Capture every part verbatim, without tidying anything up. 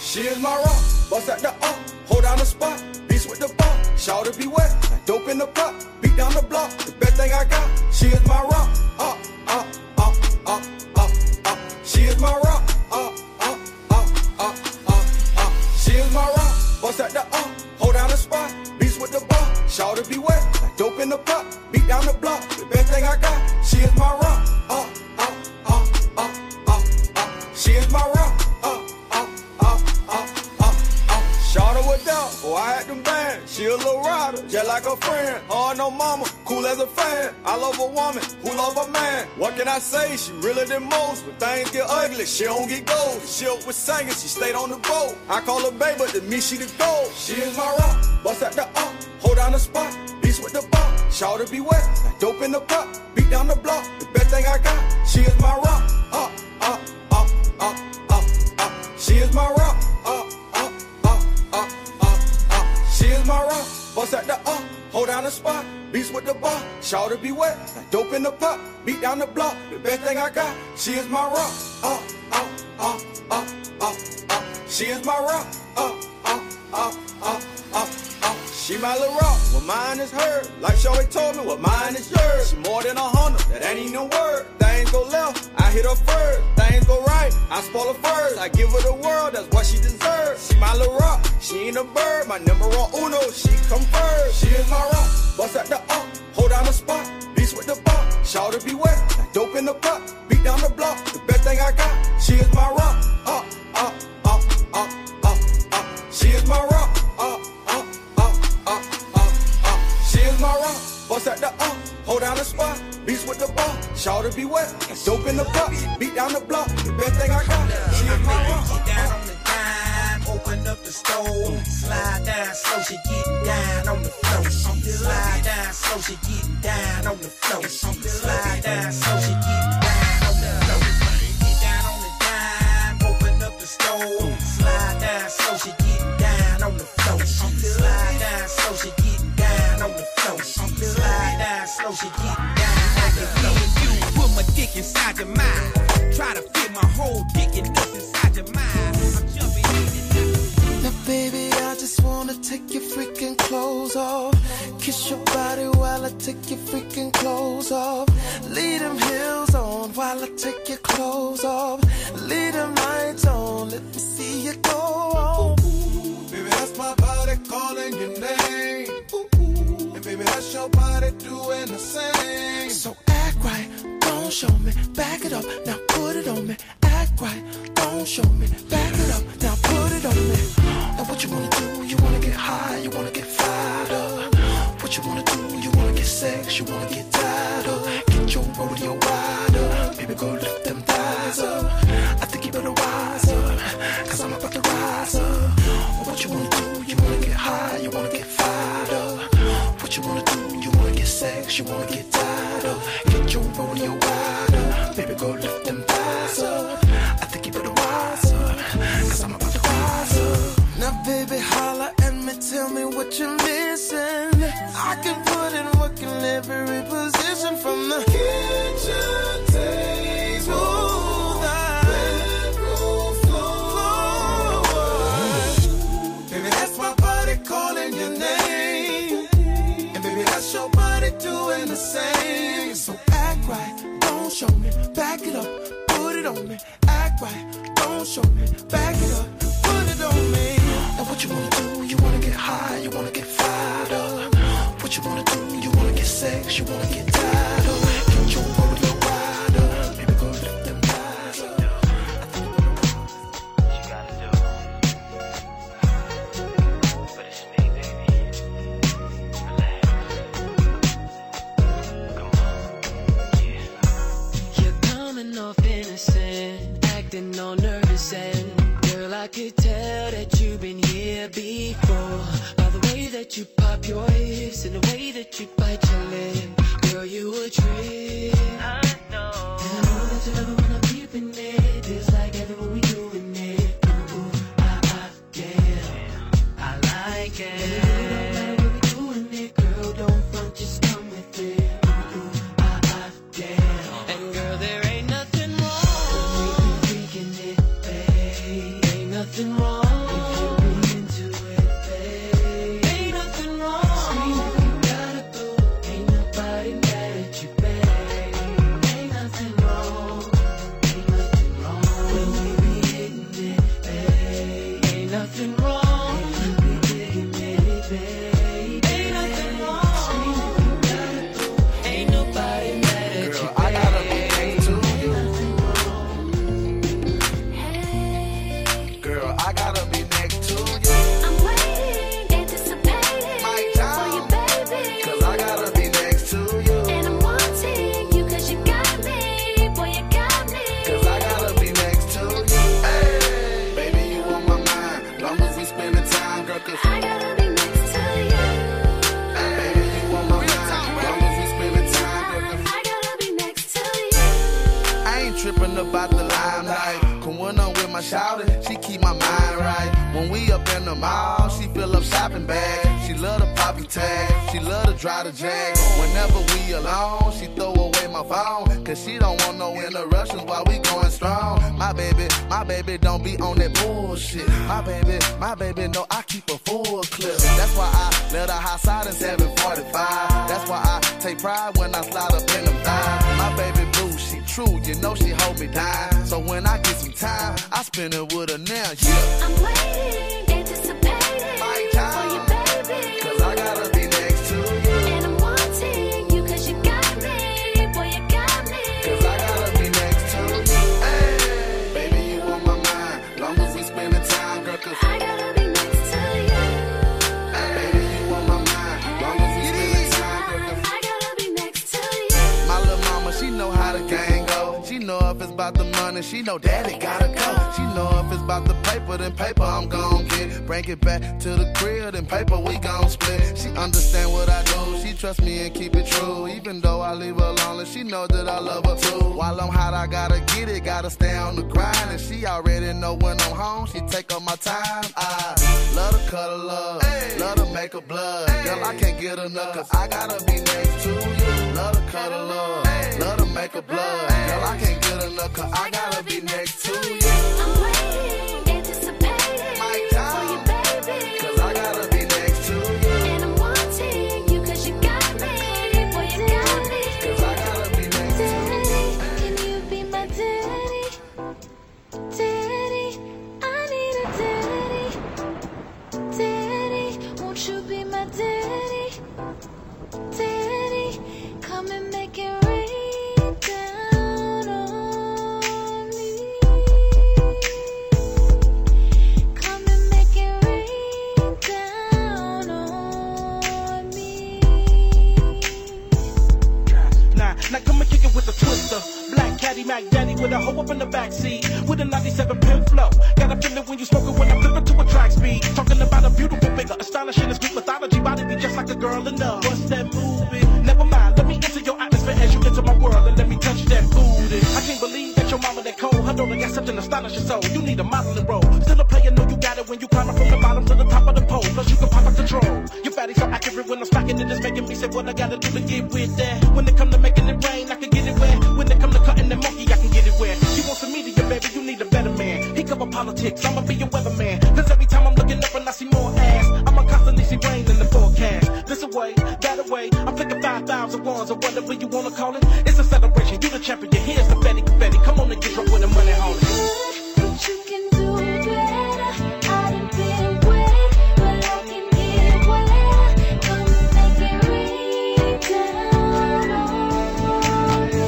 She is my rock, bust at the up, hold down the spot, beast with the bar, shout to be wet, like dope in the pot, beat down the block, the best thing I got. She is my rock, up, up, up, up, up, up. She is my rock, up, up, up, up, up, up. She is my rock, bust at the up, hold down the spot, beast with the bar, shout to be wet, like dope in the pot, beat down the block, the best thing I got. She is my rock, up, up, up, up, up, up. She is my rock, up, up, up, up, up, up. Shout her with down, oh I had them bands. She a little rider, just like a friend. Oh no mama, cool as a fan. I love a woman who love a man. What can I say? She realer than most. When things get ugly, she don't get gold. She up with singing, she stayed on the boat. I call her baby, but to me she the gold. She is my rock, bust at the up, hold down the spot, beast with the bar, shout to be wet, like dope in the pot, beat down the block, the best thing I got. She is my rock, up, up, up, up, up, up. She is my rock, up, up, up, up, up, up. She is my rock, bust at the up, hold down the spot, beast with the bar, shout to be wet, like dope in the pot, beat down the block, the best thing I got. She is my rock, up, up, up, up, up, up. She is my rock, up, up, up, up, up, up. She my little rock, well mine is hers. Like Shorty told me, well mine is yours. She more than a hundred, that ain't even a word. Things go left, I hit her first. Things go right, I spoil her first. I give her the world, that's what she deserves. She my little rock, she ain't a bird. My numero uno, she come first. She is my rock, bust at the up, hold down the spot, beast with the bar, shout to be wet, like dope in the pot, beat down the block, the best thing I got. She is my rock, up, up, up, up, up, up. She is my rock, up, up, up, up, up, up. She is my rock, bust at the up, hold down the spot, beast with the bar, shout to be wet, like dope in the pot, beat down the block, the best thing I got. She is my rock. Get down on the dime, open up the stove, slide down slow, she getting down on the floor. Slide down slow, she getting down on the floor. Slide down slow, she getting down on the floor. Get down on the dime, open up the stove, slide down slow, she getting down on the floor. Slide down slow, she getting down on the floor. Slide down slow, she getting down on the floor. You put my dick inside your mind, try to fit my whole dick in up inside your mind. I'm jumping in and now baby, I just wanna take your freaking clothes off, kiss your body while I take your freaking clothes off, leave them heels on while I take your clothes off, leave them lights on, let me see you go on. Baby, that's my body calling your name, and baby, that's your body doing the same. So act right, don't show me, back it up, now put it on me. Act right, don't show me, back it up, now put it on me. Now what you wanna do, you wanna get high, you wanna get fired up. What you wanna do, you wanna get sex, you wanna get tired of. Get your rodeo wide up, baby go lift them thighs up. I think you better rise up, cause I'm about to rise up. What you wanna do, you wanna get high, you wanna get fired up. What you wanna do, you wanna get sex, you wanna get tired of. Get your rodeo wide up, baby go lift them thighs up. I think you better rise up, cause I'm about to rise up. Now baby holla at me, tell me what you're missing. I can put in work in every position, from the kitchen table, the bedroom floor. Baby, that's my body calling your name, and baby, that's your body doing the same. So act right, don't show me, back it up, put it on me. Act right, don't show me, back it up, put it on me. Now what you wanna do, you wanna get high, you wanna get fired up. What you wanna do, you wanna get sex, you wanna get tired of. Get your rodeo wide up, baby go lift them thighs up. What you gotta do? But it's me, baby. Relax. Come on. Yeah. You're coming off innocent, acting all nervous, and girl, I could tell that you've been here before. By the way that you pop your hips and the way that you bite your lip, girl, you a trip. I know. And I know that you love it when I'm keeping it. Feels like everyone we doing it. Ooh, ooh, ah, ah, yeah. I like it. And it really don't matter what we doing it, girl, don't front, just come with it. Ooh, ooh, ah, ah, yeah. And girl, there ain't nothing wrong with me freaking it, babe. Ain't nothing wrong. nothing wrong if you be digging it, baby. Ain't nothing wrong. Scream if you gotta go. Ain't nobody mad at you, Girl, I gotta be next to you. Girl, I gotta be next to you. I'm waiting, anticipating My for time. you, baby. Cause I gotta be next to you. And I'm wanting you cause you got me, boy, you got me. Cause I gotta be next to you. Hey, baby, you on my mind. Long as we spending time, girl, cause I gotta be next to you. baby, you on my mind. Long as we spending time, girl, cause I gotta be next to you. I ain't tripping about the limelight. Cause when I'm with my shawty, she keep my mind right. When we up in the mall, she fill up shopping bags. She love the poppy tag, she love to drive the jag. Whenever we alone, she throw away my phone. Cause she don't want no interruptions while we going strong. My baby, my baby don't be on that bullshit. My baby, my baby know I keep a full clip. That's why I let her hot side in seven forty-five. That's why I take pride when I slide up in them thighs. My baby blue, she true, you know she hold me down. So when I get some time, I spend it with her now, yeah. I'm waiting, anticipating My for time. you, baby. Cause I gotta be next to you. And I'm wanting you cause you got me, boy, you got me. Cause I gotta be next to you. Hey, baby, you on my mind. Long as we spending time, girl, cause I gotta be next to you. baby, you on my mind. Long as we spending time, girl, cause I gotta be next to you. my little mama, she know how the game go. She know if it's about the money, she know daddy gotta go. She know if it's about the paper, then paper I'm gon' get. Bring it back to the crib, then paper we gon' split. She understand what I do, she trust me and keep it true. Even though I leave her lonely, she know that I love her too. While I'm hot, I gotta get it, gotta stay on the grind. And she already know when I'm home, she take up my time. I love to cuddle love, love to make her blood. Girl, I can't get enough, cause I gotta be next to you. Love to cuddle love, love to make her blood. Girl, I can't get enough, cause I gotta be next to you. I'm waiting, anticipating My for time. you, baby. Cause I gotta be next to you. And I'm wanting you cause you got me, boy, you got me. Cause I gotta be next to you. Daddy, can you be my daddy? Daddy, I need a daddy. Daddy, won't you be my daddy? Daddy, come and make it rain down on me. Come and make it rain down on me. Nah, now come and kick it with the twister. Black Caddy Mac Daddy with a hoe up in the backseat with a ninety-seven pin flow. Got a feeling when you smoke it when I flip it to a track speed. Talking about a beautiful figure, astonishing as Greek mythology. Body be just like a girl in love. What's that movie? Never mind, let me enter your atmosphere as you enter my world and let me touch that booty. I can't believe that your mama that cold. Her daughter got such an astonishing soul. You need a modeling role. Still a player, know you got it when you climb up from the bottom to the top of the pole. Plus you can pop out control. Your body's so accurate when I'm smacking it, it's making me say what I gotta do to get with that. When it come to making it rain, I can get it wet. When it come to cutting the monkey, I can get it wet. She wants some media, baby, you need a better man. He cover politics, I'ma be your weatherman. Cause every time I'm looking up and I see more ass, I'ma constantly see rain in the forecast. This away, that away, I'm flicking five thousand ones or whatever you wanna call it. It's a celebration, you the champion, here's confetti, confetti. Come on and get drunk with the money, homie. But you can do better. I done been wet, but I can get wet. Come and make it rain down on me.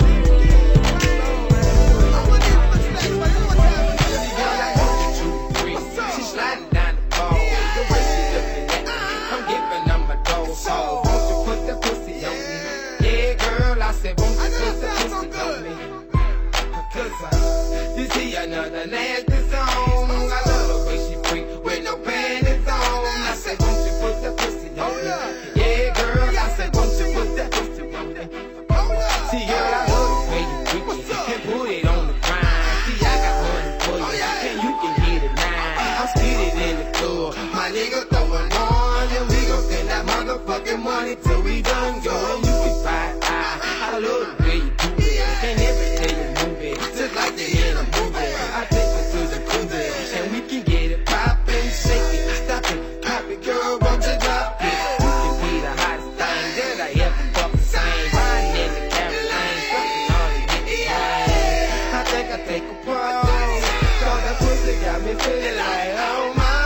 She's sliding down the pole. The way she looking at me, I'm giving her my dough. So won't you put the pussy on me? Yeah, girl, I said won't you put the pussy on me? Cause I, this here another nasty song. I love the way she freak with no panties on. I said won't you put the pussy on me? Yeah, girl, I said won't you put the pussy on me? See, girl, I love the way you freak it and put it on the grind. See, I got money for you, and you can get it now. I'm speeding in the club, my nigga throwing on, and we gon' spend that motherfucking money till we done go. And you can buy I, I love the way you do it, and every day you move it, just like they in a movie. I take it to the cruiser, and we can get it poppin', shake it, stop it, pop it, girl, won't you drop it? You can be the hottest thing that I ever fucking seen. Riding in the Caroline, fucking all the niggas high. I think I take a pause, cause that pussy got me feeling like, oh my.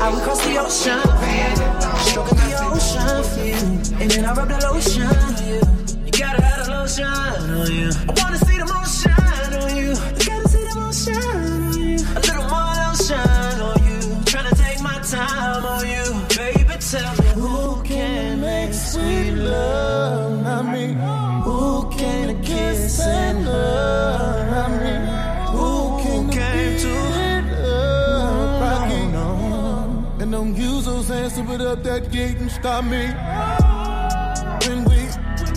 I would cross the ocean for you. Stroking the ocean for you. And then I rub the lotion on you. You gotta have the lotion on you. I wanna see the moon shine on you. You gotta see the moon shine on you. A little more lotion on you. Tryna take my time on you. Baby, tell me who can make sweet love? Not me. Who can kiss and love? Not me. Who can came to love? Rocky, no. And don't use those hands to put up that gate and stop me. When we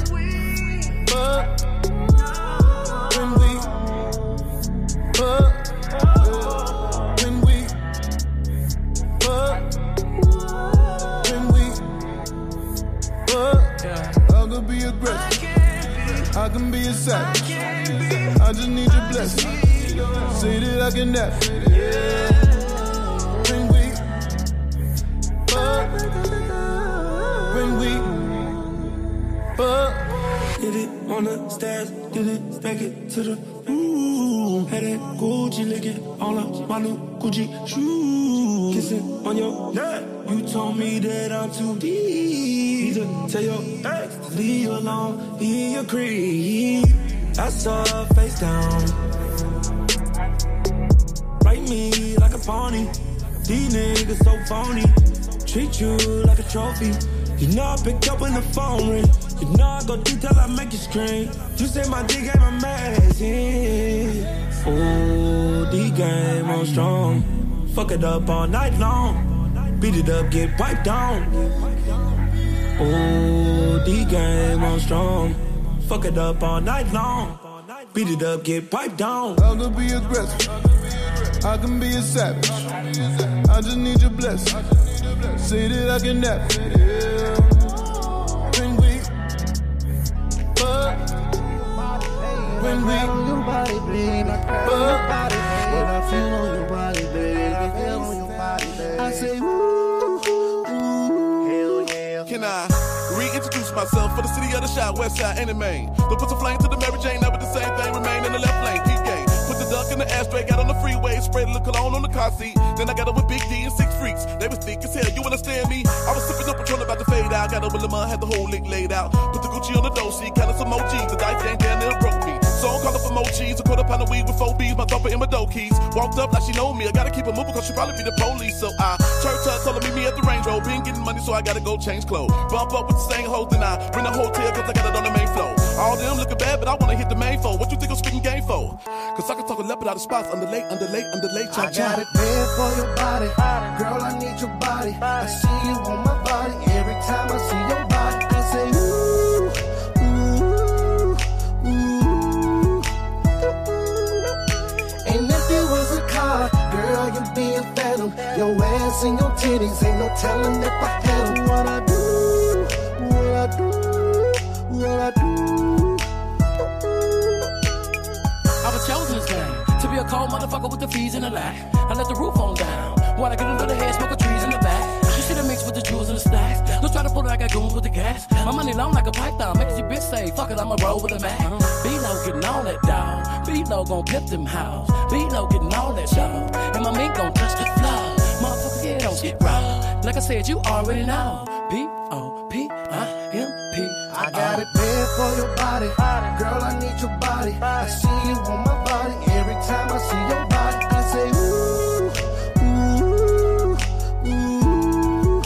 fuck, when we fuck, when we fuck, when we fuck, I can be aggressive, I can be a savage, I just need your blessing, say that I can have it. When we fuck, when we fuck. Did it on the stairs, did it stack it to the ooh. Had that Gucci licking all of my new Gucci shoes. Kissing on your neck, you told me that I'm too deep. To tell your ex to leave you alone, leave your creep. I saw her face down, write me like a pony. These niggas so phony, treat you like a trophy. You know I pick up when the phone ring. You know I go deep till I make you scream. You say my D game amazing. Oh, D game on strong. Fuck it up all night long. Beat it up, get wiped down. Oh, D game on strong. Fuck it up all night long. Beat it up, get wiped down. I can be aggressive, I can be a savage, I just need your blessing, say that I can have it. Yeah. When we fuck, when we your body, baby. fuck, When I feel on your body, baby. I feel on your body, baby. I say, ooh, ooh, hell yeah. Can I reintroduce myself for the city of the shot, west side and the main? Don't put some flame to the Mary Jane, never the same thing, remain in the left lane, keep game. Put the duck in the ashtray, got on the freeway, sprayed a little cologne on the car seat. Then I got up with Big D and six freaks. They was thick as hell, you understand me? I was sipping up Patron about to fade out. Got up with Lamar, had the whole lick laid out. Put the Gucci on the dough, see, counted some O Gs. The dice game down there broke me. So I'm calling for more cheese. A quarter pound of weed with four B's, my thumper in my dough keys. Walked up like she know me, I gotta keep it moving cause she probably be the police. So I church her, told her meet me at the Range Road. Been getting money so I gotta go change clothes. Bump up with the same hoes, then I rent a hotel cause I got it on the main floor. All them looking bad, but I wanna hit the main floor. What you think I'm spitting game for? Cause I can talk a leopard out of spots. Underlay, underlay, underlay, cha I got it bad for your body. Girl, I need your body. I see you on my body. Every time I see your body, I say, ooh, ooh, ooh. And if it was a car, girl, you'd be a phantom. Your ass and your titties, ain't no telling if I had them. What I do, what I do, what I do. I was chosen this game to be a cold motherfucker with the fees in the lag. I let the roof on down. While I get under the head, smoke trees in the back. You see the mix with the jewels and the stacks. Let's try to pull it like a goon with the gas. My money long like a python, makes your bitch say, fuck it, I'ma roll with a Mac. B-Lo getting all that dog. B-Lo gon' pip them house. B-Lo getting all that show. And my mink gon' touch the floor. Motherfucker, yeah, don't get raw. Like I said, you already know. P O P I M P. I got it bad for your body. Girl, I need your body. I see you on my body. Every time I see your body, I say, ooh, ooh, ooh.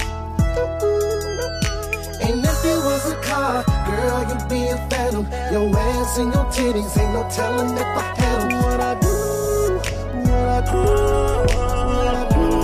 And if it was a car, girl, you'd be a phantom. Your ass and your titties, ain't no telling if I had them. What I do, what I do, what I do.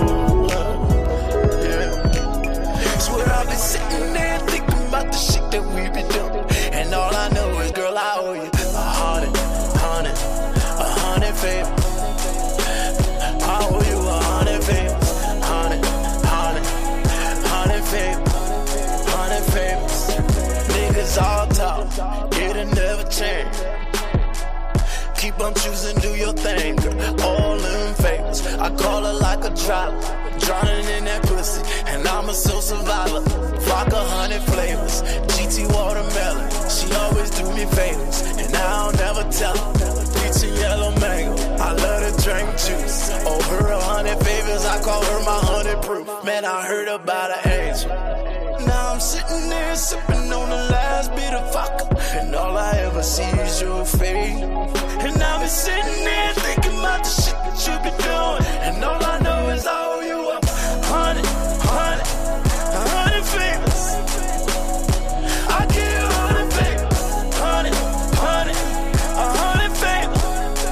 Swear I've been sitting there thinking about the shit that we been doing. And all I know is, girl, I owe you a hundred, hundred, a hundred favors. I owe you a hundred favors, hundred, hundred, hundred favors, hundred favors. Niggas all talk, it'll never change. Keep on choosing, do your thing, girl. All in favors. I call her like a driver, drowning in that pussy, and I'm a soul survivor. Rock a hundred flavors, G T watermelon. She always do me favors, and I'll never tell her. Peach and yellow mango, I love to drink juice. Over a hundred favors, I call her my hundred proof. Man, I heard about an angel. Now I'm sitting there sipping on the last bit of vodka, and all I ever see is your face. And I've been sitting there thinking about the shit that you be doing, and all I know is I owe you a hundred, hundred, a hundred favors. I give you a hundred favors, hundred, hundred, a hundred favors.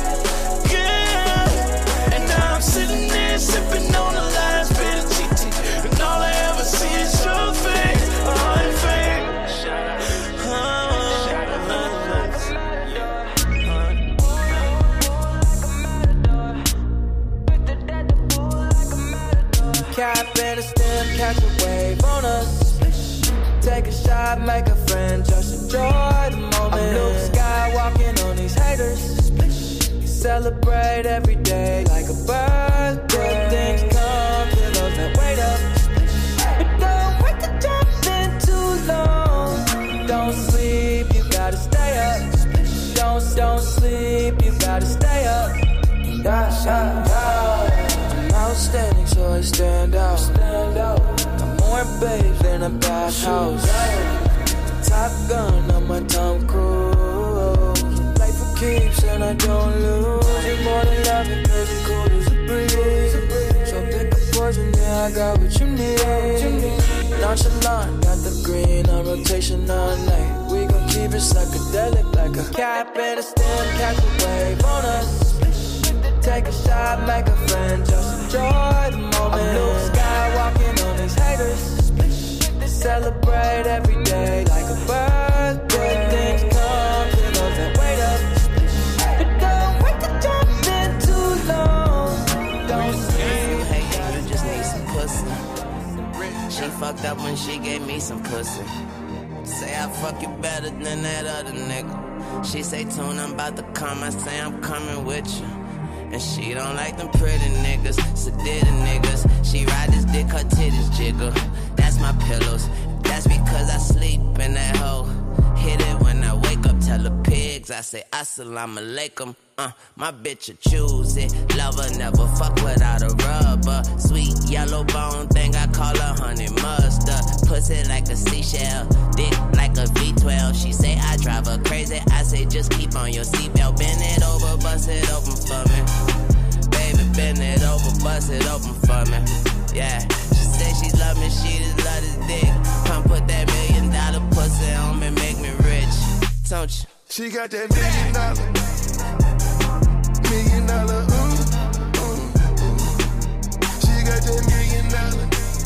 Yeah. And now I'm sitting there sipping on the last bit of G T, and all I ever see is your face, a hundred favors. Cap and a stem, catch a wave on us. Take a shot, make a friend, just enjoy the moment. I'm Luke Skywalking on these haters. Celebrate every day like a birthday. Good things come to those that wait up. But don't wait to jump in too long. Don't sleep, you gotta stay up. Don't, don't sleep, you gotta stay up. Yeah, yeah, yeah. I'm outstanding, so I stand out. Stand out. Got more babes than a bathhouse. Top Gun on my Tom Cruise. Play for keeps and I don't lose. You're more than love it, cause you're cool as a breeze. So pick a poison, yeah, I got what you need. Nonchalant, got the green on rotation all night. We gon' keep it psychedelic like a cap and a stem, catch a wave on us. Take a shot, make a friend, just enjoy the moment. I'm Luke Skywalking on these haters. Celebrate every day like a birthday. Good things come to those that wait up. But don't wait to jump in too long. Don't sleep. Hey, you just need some pussy. She fucked up when she gave me some pussy. Say I fuck you better than that other nigga. She say, Tune, I'm about to come. I say, I'm coming with you. And she don't like them pretty niggas, sedated niggas. She ride this dick, her titties jiggle. That's my pillows. That's because I sleep in that hole. Hit it when I wake up, tell the pigs I say assalamu alaikum. Uh, my bitch a choose it. Lover never fuck without a rubber. Sweet yellow bone thing, I call her honey mustard. Pussy like a seashell, dick like a V twelve. She say I drive her crazy. I say just keep on your seatbelt. Bend it over, bust it open for me. Baby, bend it over, bust it open for me. Yeah, she say she love me, she just love this dick. Come put that million dollar pussy on me, make me rich. Don't you? She got that million dollar, million dollar, ooh, ooh, ooh. She got that million dollar,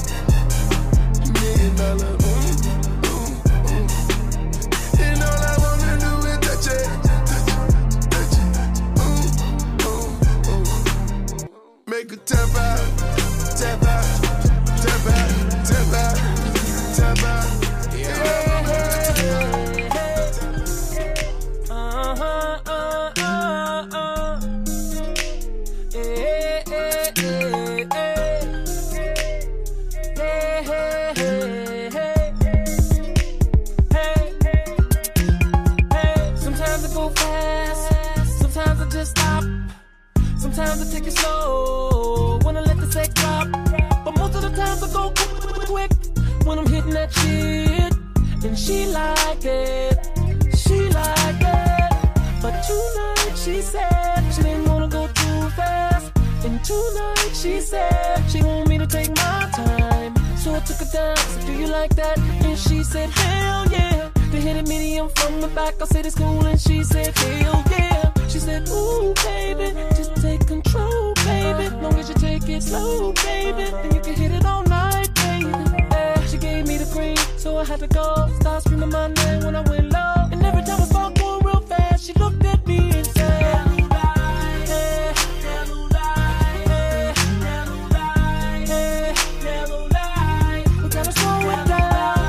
million dollar, ooh, ooh, ooh. And all I wanna do is touch it, touch it, touch it, ooh, ooh, ooh. Make her tap out, tap out, tap out, tap out, tap out, yeah. Sometimes I take it slow, wanna let the sex drop. But most of the times I go quick, quick, quick when I'm hitting that shit. And she like it, she like it. But tonight she said she didn't wanna go too fast. And tonight she said she want me to take my time. So I took her down, said, do you like that? And she said, hell yeah. They hit it medium from the back, I said it's cool. And she said, hell yeah. She said, ooh, baby, just take control, baby. Long as you take it slow, baby, then you can hit it all night, baby. Yeah, she gave me the green, so I had to go. Start screaming my name when I went low. And every time I saw going real fast, she looked at me and said, we gotta slow it down.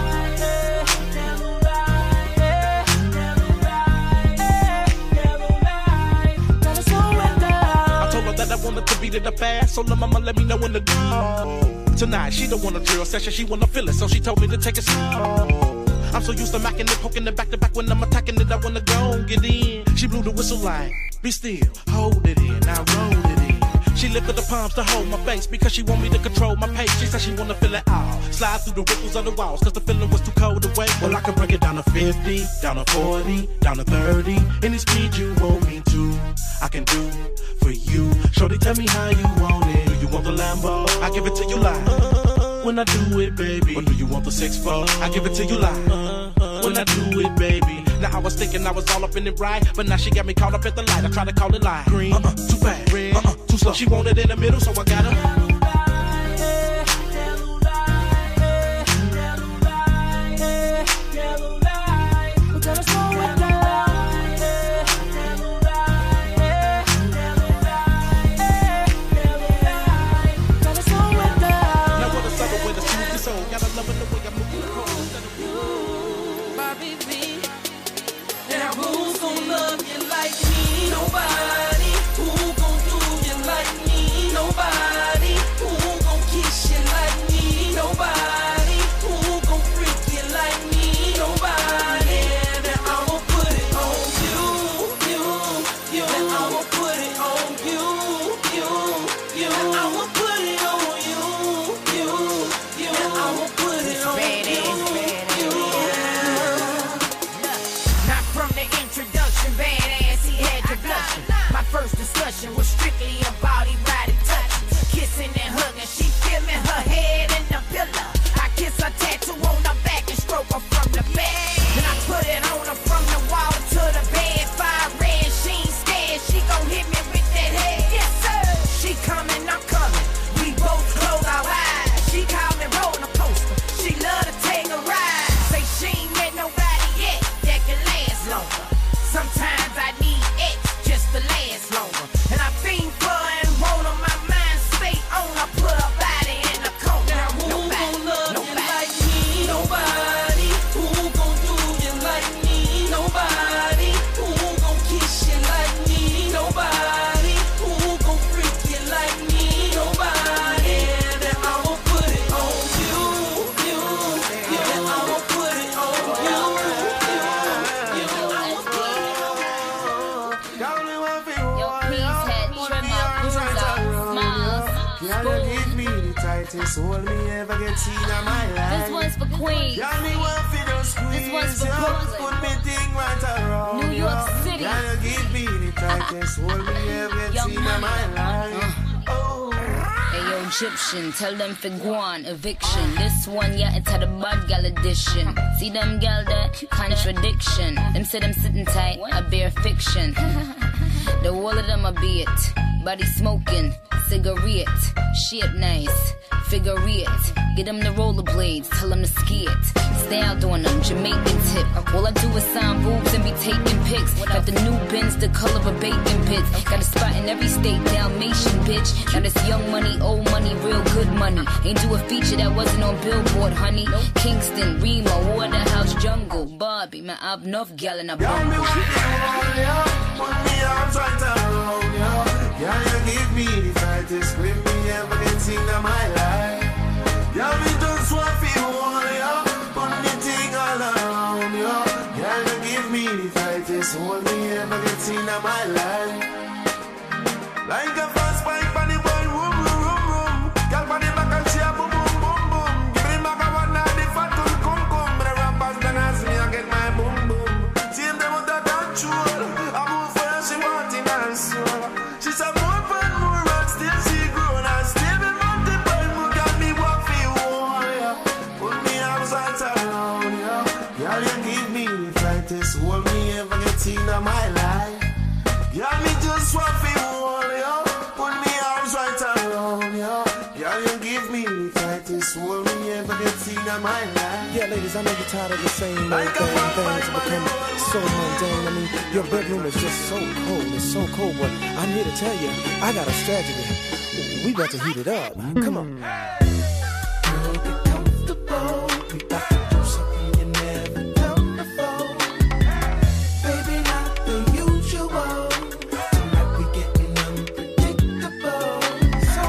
I wanted to beat it up fast, so the mama let me know when to go. Tonight, she don't want a drill session, she wanna feel it, so she told me to take it slow. I'm so used to macking it, poking it back to back when I'm attacking it, I wanna go and get in. She blew the whistle like, be still, hold it in, now roll it in. She lifted the palms to hold my face because she want me to control my pace. She said she wanna feel it all, slide through the ripples of the walls cause the feeling was too cold to wait. Well, I can break it down to fifty, down to forty, down to thirty. Any speed you want me to, I can do for you. Shorty, tell me how you want it. Do you want the Lambo? I give it to you like when I do it, baby. Or do you want the six four? I give it to you like when I do it, baby. Now I was thinking I was all up in it right, but now she got me caught up at the light. I try to call it light. Green, uh-uh, too fast, red, uh-uh, too slow. She wanted in the middle, so I got her. Was strictly a body riding touch, kissing and hugging. She feeling her head in the pillow. I kiss her tattoo on her back and stroke her from the back. Then I put it on her from the wall to the bed. Fire red, she ain't scared. She gon' hit me with that head. Yes sir. She coming, I'm coming. We both close our eyes. She call me roller coaster. She love to take a ride. Say she ain't met nobody yet that can last longer. Sometimes I need X just to last longer. And I fiend for and roll on my mind, stay on. I put her body in the corner. Now who gon' love you like me? Nobody. Who gon' do you like me? Nobody. Who gon' kiss you like me? Nobody. Who gon' freak you like me? Nobody. Yeah, then I'ma put it on you, you, you. Then I'ma put it on you, you, you. I'ma put it on you. Tightest hold me ever get seen in my life. This one's for Queens. Y'all me want for those squeeze. This one's for Brooklyn. Put me thing right around. New York City. Y'all give me the tightest hold me ever get Young seen in Money. my life. Oh. Hey yo, Egyptian, tell them for guan, eviction. This one, yeah, it's had a bad gal edition. See them gal that contradiction. Them say them sitting tight, I bear fiction. The wall of them a be it. Body smoking, cigarette. Shit nice, figure it. Get them the rollerblades, tell them to ski it. Stay out on them, Jamaican tip. All I do is sign boobs and be taking pics. Got the new Benz, the color of bacon pits. Got a spot in every state, Dalmatian bitch. Now this young money, old money, real good money. Ain't do a feature that wasn't on Billboard, honey. Kingston, Remo, Waterhouse, Jungle, Barbie. Man, I've enough gal in a bumble. Put me arms right around you. Yeah, you give me the tightest grip me ever get seen in my life. Yeah, me just want to hold you. Put me thing all around you. Yeah, you give me the tightest hold me ever get seen in my life. Like a fast bike on the ball, room, room, room, room. Girl on the back and she a boom, boom, boom, boom. Give me back a one now, the fat will come, come. But the rappers then ask me, I get my boom, boom. See them with the control. I move for her, she want in her soul. She's a more fun, more rock, still she grown. And still be multiple, more got me walk for you, oh, yeah. Put me arms right around, yeah. Girl, you give me the tightest hold me ever get seen in my life. Girl, me just want for you, oh, yeah. Put me arms right around, yeah. Girl, you give me the tightest hold me ever get seen in my life. Yeah, ladies, I know you're tired of the same old thing. Things have become so mundane. I mean, your bedroom is just so cold. It's so cold, but I'm here to tell you, I got a strategy. We about to heat it up. Come on. Girl, get comfortable. We about to do something you never done before. Baby, not the usual. Tonight we getting unpredictable. So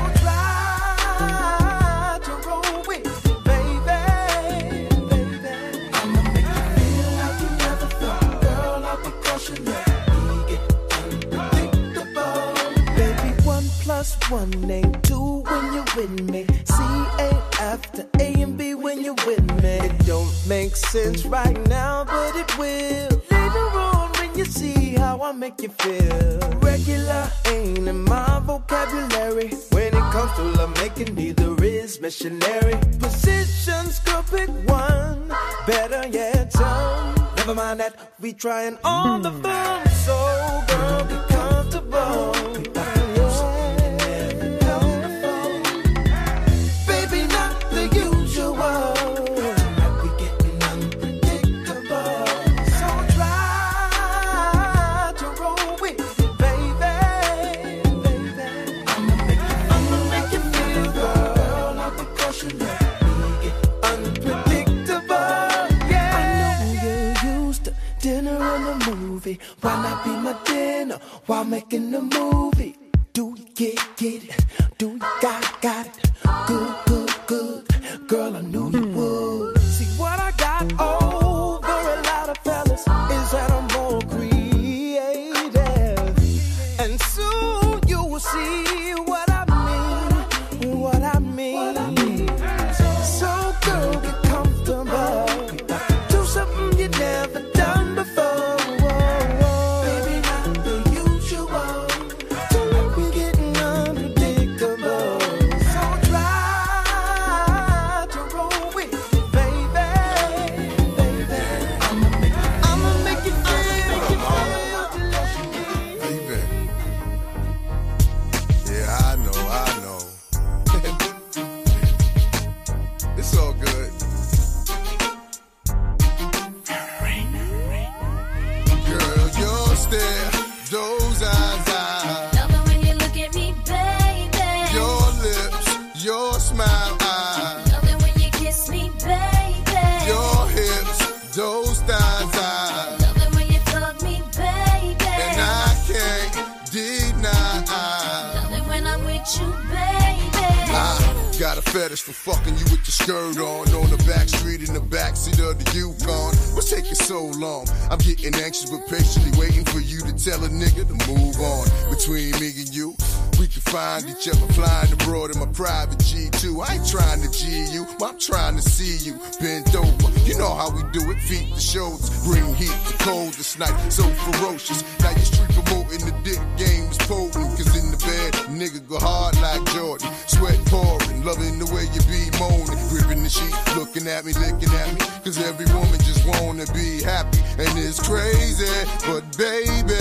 try to roll with me, baby, baby. I'ma make you feel like you never felt, girl. All because you let me get unpredictable. Baby, one plus one make sense right now, but it will later on when you see how I make you feel. Regular ain't in my vocabulary. When it comes to love making, neither is missionary. Positions, girl, pick one. Better yet, some. Never mind that, we trying all the fun. So, girl, get comfortable. Baby, not the usual. We getting unpredictable. So try to roll with it, baby. I'ma make you, I'ma make you feel, girl. Not because you let me get unpredictable. Yeah. I know you're used to dinner and a movie. Why not be my dinner while making the movie? Do you get, get it? Do you got, got it? Good, good, good. Girl, I knew you would. See what I got over a lot of fellas is that I'm more creative. And soon you will see what I mean, what I mean. So girl, get comfortable. Do something you never done before. Baby, not the usual. Don't let me get unpredictable. So try to roll with it, baby. Baby, I'ma make, I'ma make you feel, make you Baby. Yeah, I know, I know. It's all good. Girl, your stare, those eyes, eyes. Love it when you look at me, baby. Your lips, your smile, eyes. Love it when you kiss me, baby. Your hips, those thighs, eyes. Love it when you talk me, baby. And I can't deny. Love it when I'm with you, baby. I got a fetish for fucking you with your skirt on on the back street in the backseat of the Yukon. What's taking so long? I'm getting anxious but patiently waiting for you to tell a nigga to move on. Between me and you, we can find each other flying abroad in my private G two. I ain't trying to G you, but I'm trying to see you bent over. You know how we do it, feet to shoulders, bring heat to cold this night, so ferocious. Now you street promoting the dick game is potent, cause in the bed, nigga go hard like Jordan. Sweat pouring, loving the way you be moaning, gripping the sheet, looking at me, licking at me, cause every woman just wanna be happy, and it's crazy, but baby,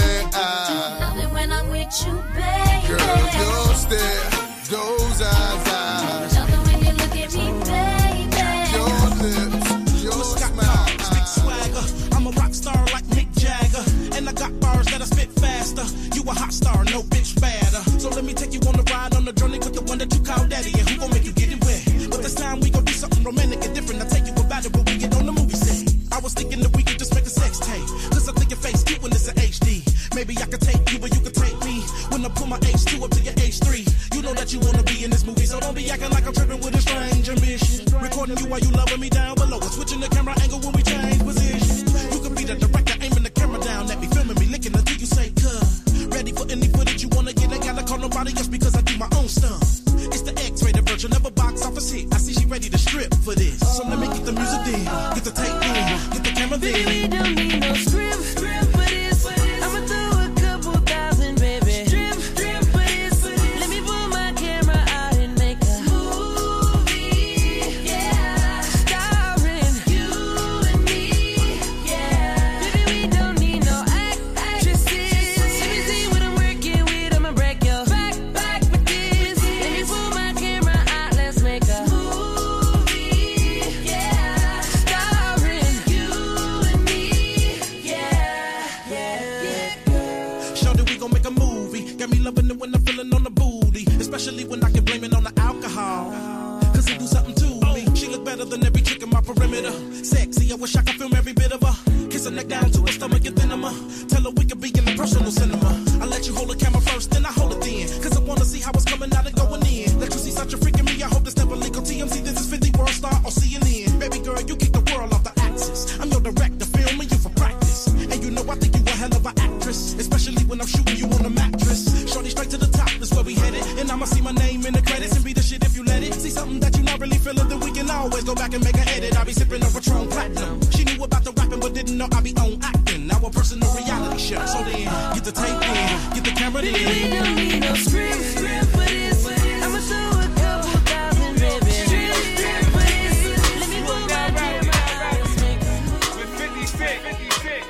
I Love it when I'm with you, baby. girl, your stare, those eyes, eyes, Love it when you look at me, baby. your lips, your smile, Big swagger. I'm a rock star like Mick Jagger. And I got bars that I spit faster. You a hot star, no bitch fatter. So let me take you on a ride on the journey with the one that you call daddy. And who gon' make you get it wet? But this time we gon' do something romantic and different. I'll take you about it when we get on the movie set. I was thinking that we could just make a sex tape. Cause I think your face cute when it's in H D. Maybe I could take you, but you could take me. When I pull my H two up to your H three. You know that you wanna be in this movie, so don't be acting like I'm tripping with a strange ambition. Recording you while you loving me down below. And switching the camera angle when we change position. You could be the director, aiming the camera down at me, filming me, licking until you say, "Cut." Ready for any footage you wanna get. I gotta call nobody else because I do my own stuff. It's the X-rated version of a box office hit. I see she ready to strip for this. So let me get the music in, get the tape in, get the camera there. Baby, don't need no script, script for this. I'ma throw a couple thousand, baby. Strip, strip for this. Let me pull my camera out and make a movie. Yeah, starring you and me. Yeah, baby, we don't need no act, actresses. Let me see what I'm working with. I'ma break your back, back with this. Let me pull my camera out. Let's make a movie. Yeah, starring you and me. Yeah, yeah, yeah. Shorty, we gon' make a movie. Got me loving it when I'm feeling on the booty. Especially when I can blame it on the alcohol. Cause it do something to me. She look better than every chick in my perimeter. Sexy, I wish I could film every bit of her. Kiss her neck down to her stomach and then I'm tell her we could be in the personal cinema. I let you hold the camera first, then I hold it then. Cause I wanna see how it's coming out and going in. Let you see such a freak in me, I hope this never legal. T M Z, this is fifty World Star or C N N. Baby girl, you kick the world off the axis. I'm your director, filming you for practice. And you know I think you a hell of an actress. Especially when I'm shooting you on a mattress. Shorty straight to the top, that's where we headed. And I'ma see my name in the credits and be the shit if you let it. See something that you not really feeling, then we can can always go back and make an edit. I be sipping on Patron Platinum. She knew about the rapping, but didn't know I be on acting. Now a personal reality show. So then, get the tape in, get the camera in. We don't need no script, script for this. I'ma show a couple thousand ribbons. Script, script for this. Let me put my camera. With fifty Cent, fifty Cent.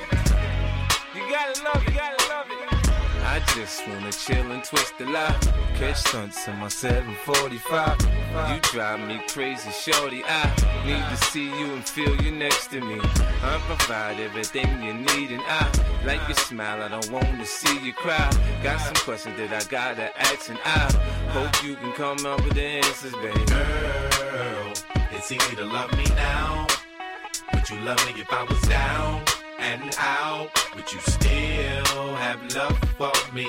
You gotta love it, you gotta love it. I just wanna chill and twist the lie. Catch stunts in my seven forty-five. You drive me crazy, shorty. I need to see you and feel you next to me. I provide everything you need, and I like your smile. I don't want to see you cry. Got some questions that I gotta ask, and I hope you can come up with the answers, baby. Girl, it's easy to love me now. Would you love me if I was down and out? Would you still have love for me,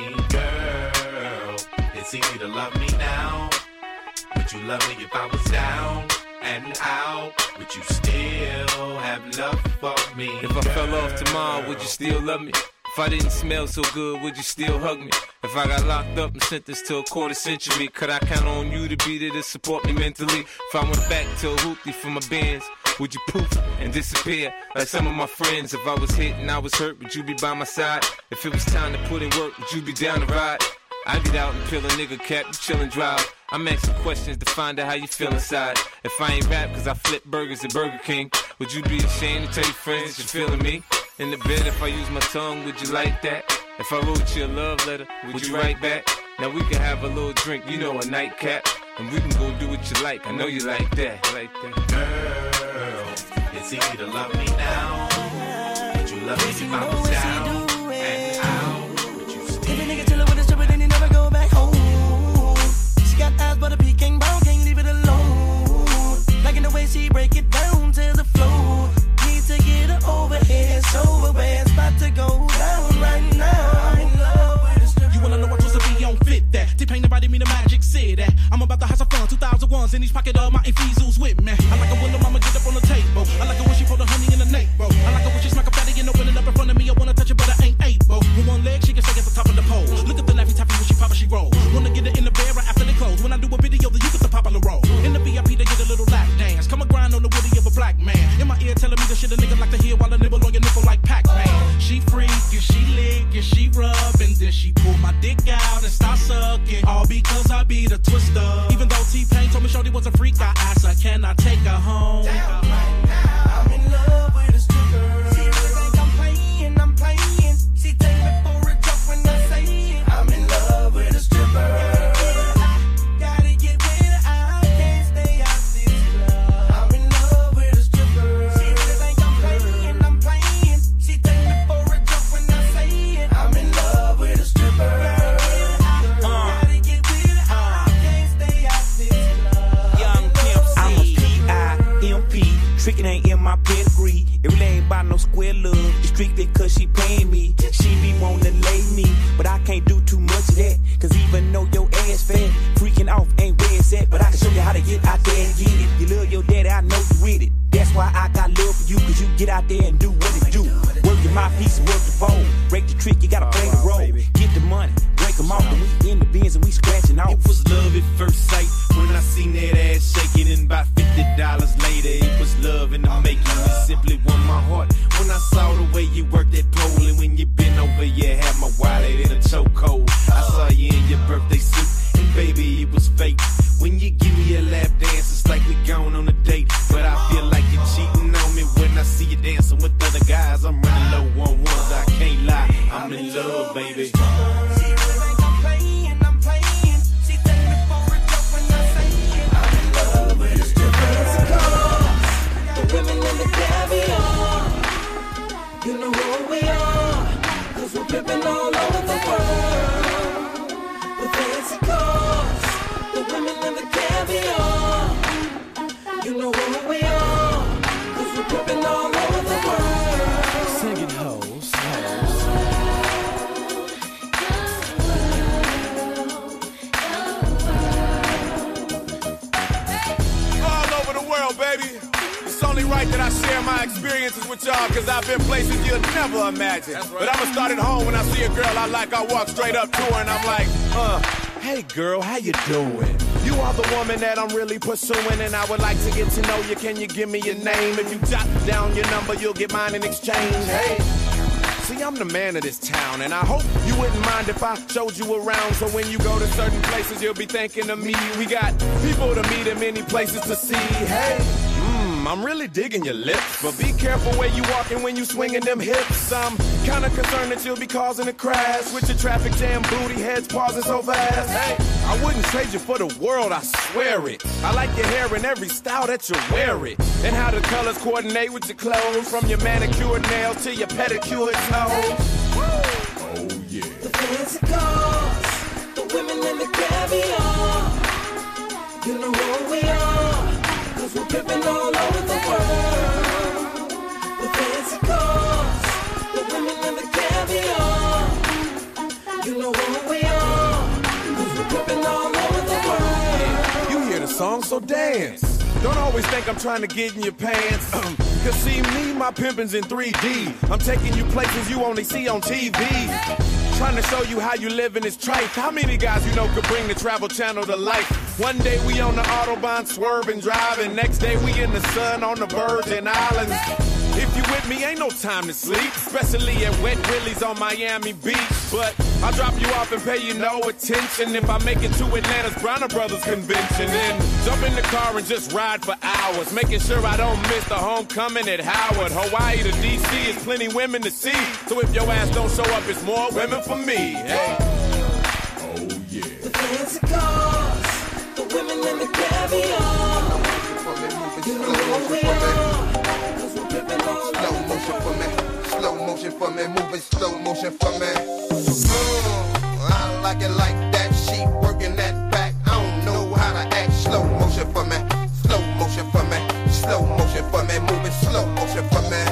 girl? It's easy to love me now. Would you love me if I was down and out? Would you still have love for me, If I fell off tomorrow, would you still love me? If I didn't smell so good, would you still hug me? If I got locked up and sentenced to a quarter century, could I count on you to be there to support me mentally? If I went back to a hoopty for my bands, would you poof and disappear like some of my friends? If I was hit and I was hurt, would you be by my side? If it was time to put in work, would you be down to ride? I get out and peel a nigga cap, you chill and drive. I'm asking questions to find out how you feel inside. If I ain't rap cause I flip burgers at Burger King, would you be ashamed to tell your friends that you're feeling me? In the bed, if I use my tongue, would you like that? If I wrote you a love letter, would, would you write back? Now we can have a little drink, you know, a nightcap, and we can go do what you like. I know you like that, like that. Girl, it's easy to love me now. Would you love me if I was down and out? Would you still? If a nigga chillin' with a stripper, then he never go back home. She got eyes, but a peking brown, can't leave it alone. Like in the way she break it down to the floor. Need to get her overhead, show her where it's about to go down right now. I'm in love with a stripper. You wanna know what supposed to be on fit that? T-Pain invited me to Magic City. I'm about to have some fun, two thousand ones in each pocket of my Infeezels with me. I like it when the mama get up on the table. I like it when she pour the honey in the nape, bro. I like it when she smack a fatty and open it up in front of me. I wanna touch it, but I ain't able. With one leg, she can stay at the top of the pole. Look at the laffy taffy when she pop and she roll. Wanna get her in the bed right after they close. When I do a video, then you get the popular roll. In the V I P, they get a little lap dance. Come and grind on the woody of a black man. In my ear, telling me the shit a nigga like to hear while I nibble on your nipple like Pac-Man. She freak and she lick and she rub, and then she pull my dick out and start sucking. All because I be the twister. Even though T-Pain told me Shorty was a freak, I asked her, can I take her home? Down right now, I'm in love with a stripper. She really think I'm playing, I'm playing. She take me for a joke when I say it. I'm in love with a stripper. Gotta get with her, I can't stay out this club. I'm in love with a stripper. She really think I'm playing, I'm playing. She take me for a joke when I say it. I'm in love with a stripper. Gotta get with her, I can't stay out this club. Young Pimp C. I'm a P I M P. Trickin' ain't in my pedigree. It really ain't about no square love. It's strictly cause she paying me. She be wanna lay me, but I can't do too much of that. Cause even though your ass fat, freaking off ain't where it's at. But I can show you how to get out there and get it. You love your daddy, I know you with it. That's why I got love for you, cause you get out there and do what it do. Work your mouthpiece and work the phone. Break the trick, you gotta play the role. Get the money, break them off, and we in the bins and we scratching off. It was love at first sight when I seen that ass shaking, and about fifty dollars later it was love in the making. It simply won my heart when I saw the way you worked that pole, and when you bent over you had my wallet in a chokehold. I saw you in your birthday suit, and baby it was fake. When you give me a lap dance, it's like we gone on a date, but I feel like you're cheating on me when I see you dancing with other guys. I'm running low on ones, I can't lie, I'm in love, baby. Women in the caviar, you know who we are, cause we're pimpin' all over the world. The fancy cars, the women in the caviar, you know who we are, cause we're pimpin' all over the world. Singing hoes, All over the world, baby. It's only right that I share my experiences with y'all, cause I've been places you'll never imagine. Right. But I'ma start at home. When I see a girl I like, I walk straight up to her and I'm like, uh, hey girl, how you doing? You are the woman that I'm really pursuing, and I would like to get to know you. Can you give me your name? If you jot down your number, you'll get mine in exchange. Hey. See, I'm the man of this town, and I hope you wouldn't mind if I showed you around. So when you go to certain places, you'll be thinking of me. We got people to meet and many places to see. Hey, mmm, I'm really digging your lips, but be careful where you walking when you swinging them hips. I'm kinda concerned that you'll be causing a crash with your traffic jam booty heads pausing so fast. Hey, I wouldn't trade you for the world, I swear it. I like your hair in every style that you wear it, and how the colors coordinate with your clothes, from your manicured nails to your pedicured toes. Oh yeah. The fancy cars, the women and the caviar. You know who we are, cause we're pimping all over the world. The fancy cars, the women and the caviar. You know who we are, cause we're pimping all over the world. You hear the song, so dance. Don't always think I'm trying to get in your pants. Cause see me, my pimpin's in three D. I'm taking you places you only see on T V. Trying to show you how you live in this trife. How many guys you know could bring the Travel Channel to life? One day we on the Autobahn swerving, driving. Next day we in the sun on the Virgin Islands. If you with me, ain't no time to sleep, especially at Wet Willie's on Miami Beach. But I'll drop you off and pay you no attention if I make it to Atlanta's Bronner Brothers convention. Then jump in the car and just ride for hours, making sure I don't miss the homecoming at Howard. Hawaii to D C is plenty women to see, so if your ass don't show up, it's more women for me. Hey. Oh yeah. The fancy cars, the women and the caviar. You know who we are. Slow motion for me, slow motion for me, moving slow motion for me. Mm, I like it like that, she working that back. I don't know how to act. Slow motion for me, slow motion for me, slow motion for me, moving slow motion for me.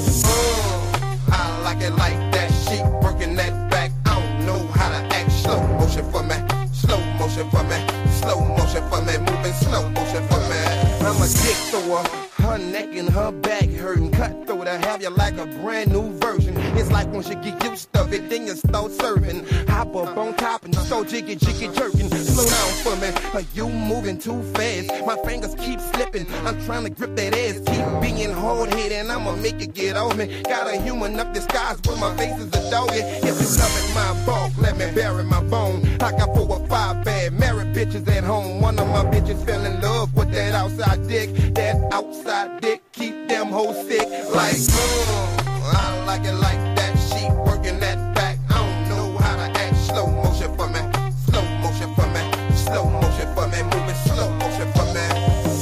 Mm, I like it like that, she working that back. I don't know how to act. Slow motion for me, slow motion for me, slow motion for me, moving slow motion for me. I'm a dick thrower. Her neck and her back hurting, cutthroat. I have you like a brand new version. It's like once you get used to it, then you start serving. Hop up on top and start jiggy jiggy jerking. Slow down for me, are you moving too fast? My fingers keep slipping. I'm trying to grip that ass, keep being hard headed, and I'ma make it get on me. Got a human up disguise, but my face is a doggy. If you loving my bulk, let me bury my bone. I got four or five bad married bitches at home. One of my bitches fell in love with that outside dick. That outside dick keep them hoes sick. Like, mm, I like it like that. She working that back. I don't know how to act. Slow motion for me, slow motion for me, slow motion for me, moving slow motion for me.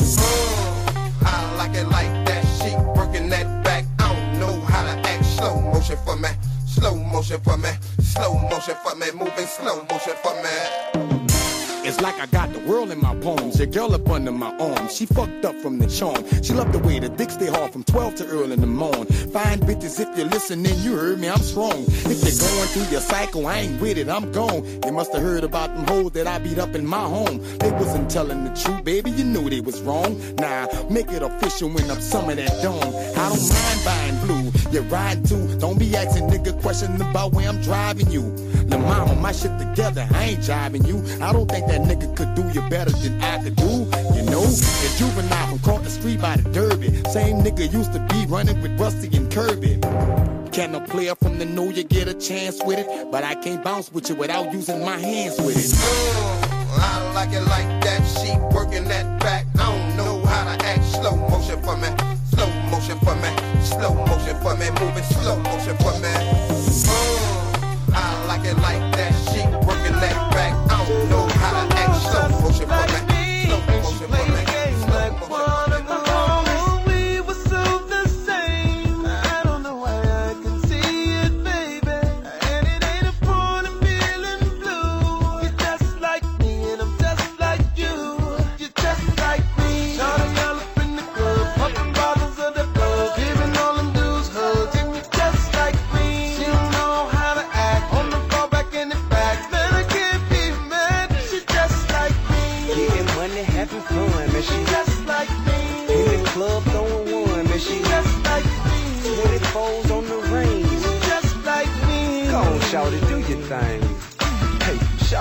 Mm, I like it like that. She working that back. I don't know how to act. Slow motion for me, slow motion for me, slow motion for me, moving slow motion for me. It's like I got the world in my palms. Your girl up under my arm. She fucked up from the charm. She loved the way the dick stay hard from twelve to early in the morning. Fine bitches, if you're listening, you heard me, I'm strong. If you're going through your cycle, I ain't with it, I'm gone. They must have heard about them hoes that I beat up in my home. They wasn't telling the truth, baby, you knew they was wrong. Nah, make it official when I'm some of that dome. I don't mind buying blue, you ride too. Don't be asking nigga questions about where I'm driving you. The mama, my shit together, I ain't driving you. I don't think that nigga could do you better than I could do. You know, the juvenile from caught the street by the Derby. Same nigga used to be running with Rusty and Kirby. Can a player from the know you get a chance with it? But I can't bounce with you without using my hands with it. Mm, I like it like that. She working that back. I don't know how to act. Slow motion for me, slow motion for me, slow motion for me, moving slow motion for me. Mm, I like it like that. She working that back. I don't know how to act. Slow motion for me, slow motion for me, slow motion for me.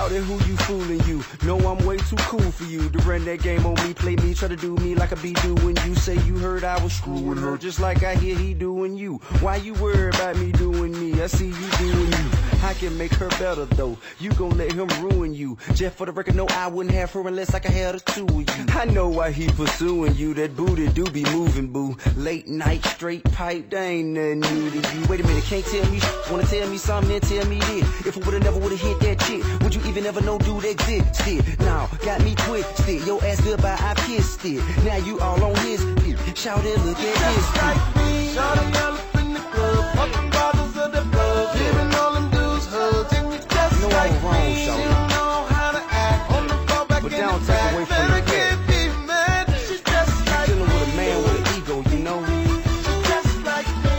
Shawty, who you fooling you? No, I'm way too cool for you. To run that game on me, play me, try to do me like a be doing you. Say you heard I was screwing her, just like I hear he doing you. Why you worry about me doing me? I see you doing you. I can make her better though. You gon' let him ruin you. Just for the record, no, I wouldn't have her unless I could have the two of you. I know why he pursuing you. That booty do be moving, boo. Late night, straight pipe, they ain't nothing new to you. Wait a minute, can't tell me sh- wanna tell me something, then tell me this. If I would've never would've hit that chick, would you even ever know dude existed? Now, got me twisted. Your ass goodbye, I kissed it. Now you all on his dick. Shout it, look at this. Just like me, shawty all up in the club, popping bottles of the blood, giving all them dudes hugs, and you just no, like I'm wrong, me, you shawty. don't know how to act. On the floor back But in don't the take back, away from better the get me mad. She's just You like dealing with a me. man with an ego, you know. She's just like me.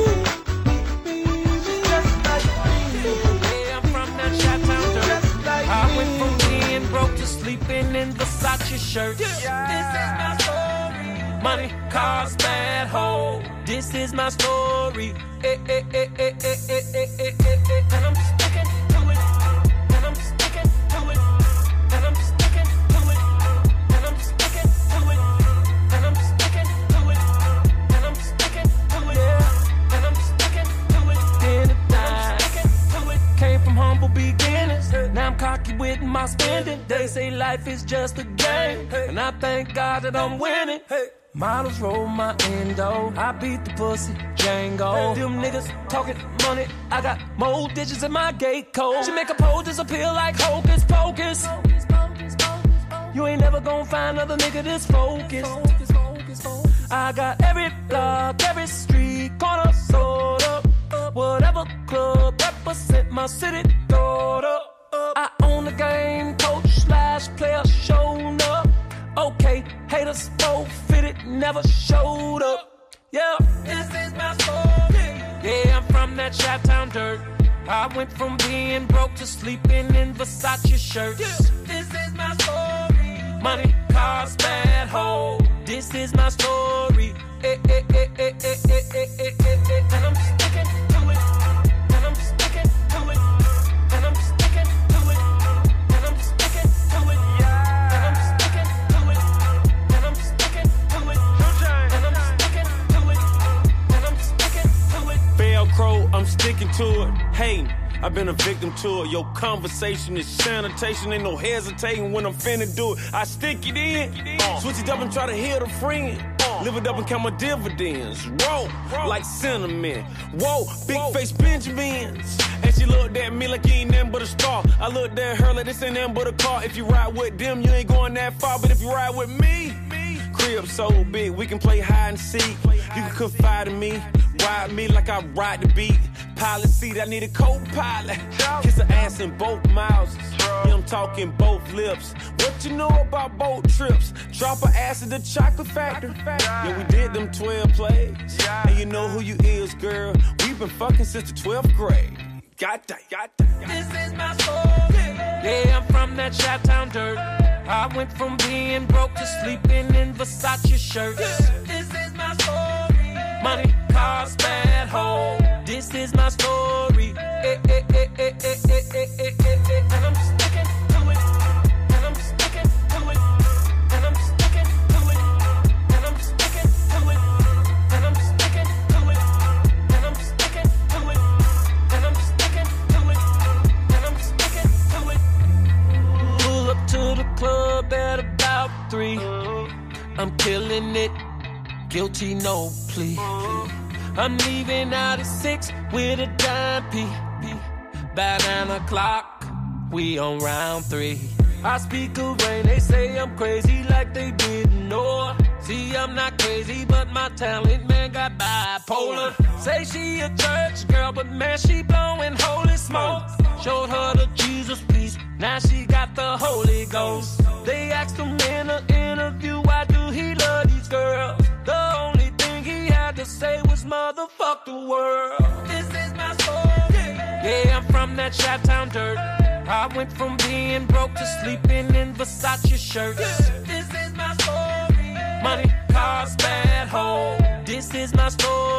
She's just like me. Yeah, I'm from that Chi-Town dirt. I went from being broke to sleeping in Versace shirts. This is my story. Money, cars, bad hoe. This is my story. Eh, eh, eh, eh, eh, eh, eh, eh, eh, eh. And I'm sticking to it. And I'm sticking to it. And I'm sticking to it. And I'm sticking to it. And I'm sticking to it. And I'm sticking to it. Yeah. And I'm sticking to it. Then it dies. Came from humble beginnings. Now I'm cocky with my spending. They say life is just a game, and I thank God that I'm winning. Models roll my endo. I beat the pussy, Django. Them niggas talking money. I got more digits in my gate code. She make a pole disappear like hocus pocus. You ain't never gonna find another nigga this focused. I got every block, every street corner sold up. Whatever club represent my city, throw up. I own the game, coach slash player showed up. Okay, haters both fitted, never showed up. Yeah, this is my story. Yeah, I'm from that Chi-Town dirt. I went from being broke to sleeping in Versace shirts. This is my story. Money, cars, bad hoe. This is my story. Eh, eh, eh, eh, eh, eh, eh, eh, eh, eh. And I'm sticking to it. And I'm sticking to it. And I'm sticking to it. And I'm sticking to it. Yeah. And I'm sticking to it. And I'm sticking to it. And I'm sticking to it. And I'm sticking to it. Velcro, I'm sticking to it. Hey, I've been a victim to it. Your conversation is sanitation. Ain't no hesitating when I'm finna do it. I stick it in, switch it up and try to hit a friend. Live it up and count my dividends. Roll like cinnamon. Whoa, big face Benjamins. And she looked at me like you ain't nothing but a star. I looked at her like this ain't nothing but a car. If you ride with them, you ain't going that far. But if you ride with me, crib so big, we can play hide and seek. You can confide in me, ride me like I ride the beat. Pilot seat, I need a co-pilot. Kiss her ass in both mouths. Yeah, I'm talking both lips. What you know about boat trips? Drop her ass at the chocolate factory. Yeah, we did them twelve plays. And you know who you is, girl. We've been fucking since the twelfth grade. Got that, got that. This is my story. Yeah, I'm from that Chi-Town dirt. I went from being broke to sleeping in Versace shirts. This is my story. Money, cars, bad hoe. This is my story. Eh, eh, eh, eh, eh, eh, eh, eh, eh. And I'm sticking to it. And I'm sticking to it. And I'm sticking to it. And I'm sticking to it. And I'm sticking to it. And I'm sticking to it. And I'm sticking to it. And I'm sticking to it. Pull up to the club at about three. I'm killing it. Guilty, no plea. I'm leaving out at six with a dime P. By nine o'clock, we on round three. I speak of rain, they say I'm crazy like they didn't know. See, I'm not crazy, but my talent, man, got bipolar. Say she a church girl, but man, she blowing holy smoke. Showed her the Jesus piece, now she got the Holy Ghost. They asked him in an interview, why do he love these girls? The only thing he had to say was motherfuck the world. This is my story. Yeah, I'm from that Chi-Town dirt. I went from being broke to sleeping in Versace shirts. This is my story. Money, cars, bad hoe. This is my story.